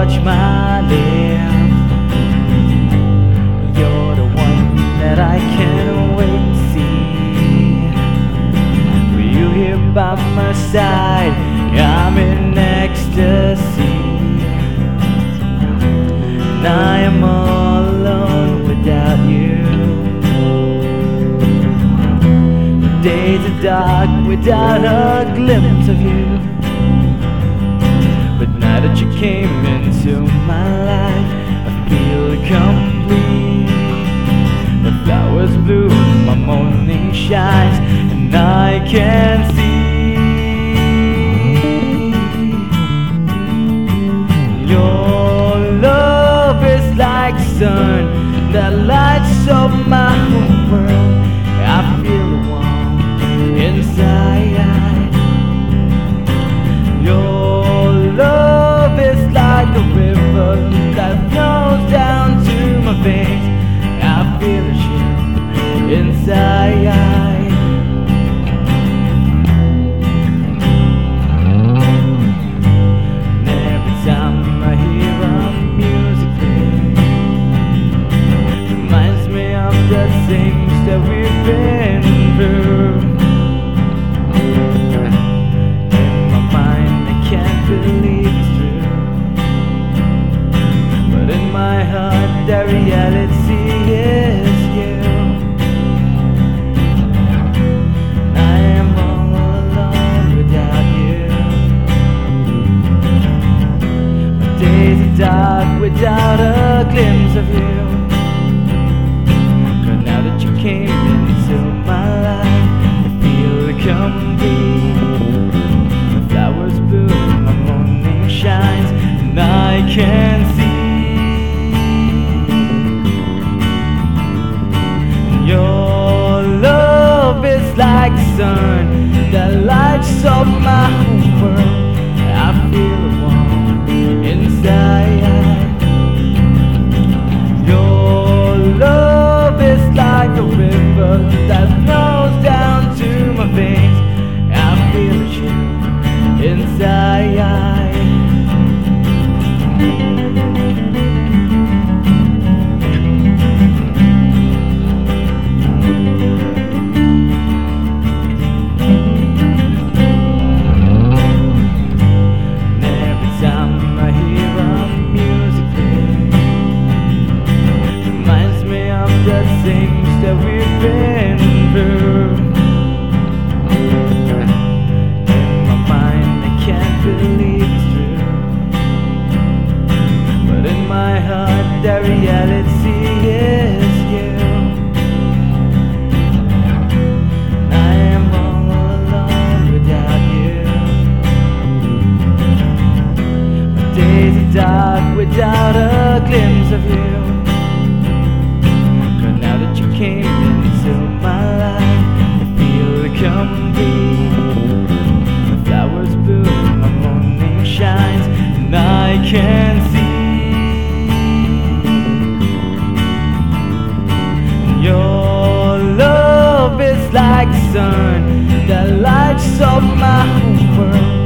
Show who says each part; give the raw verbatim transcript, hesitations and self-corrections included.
Speaker 1: watch my lips. You're the one that I can't wait to see. With you here by my side, I'm in ecstasy. And I am all alone without you. The days are dark without a glimpse of you. But now that you came into my life, I feel complete. The flowers bloom, my morning shines, and I can see your love is like sun that lights up my whole world. I feel the warmth inside. Your love is like a river that flows down to my veins. I feel a chill inside. And every time I hear our music play, reminds me of the things that we've been through. In my mind I can't believe it's true, but in my heart the reality is you. I am all alone without you. My days are dark without a glimpse of you. But now that you came into my life, I feel complete. The flowers bloom, my morning shines, and I can see your love is like the sun that lights up my whole world. I feel the warmth inside. Your love is like a river that flows down to my veins. I feel a chill inside. The things that we've been through. In my mind I can't believe it's true, but in my heart the reality is you. I am all alone without you. My days are dark without a glimpse of you. Came into my life, I feel complete. The flowers bloom, my morning shines, and I can see your love is like the sun that lights up my whole world.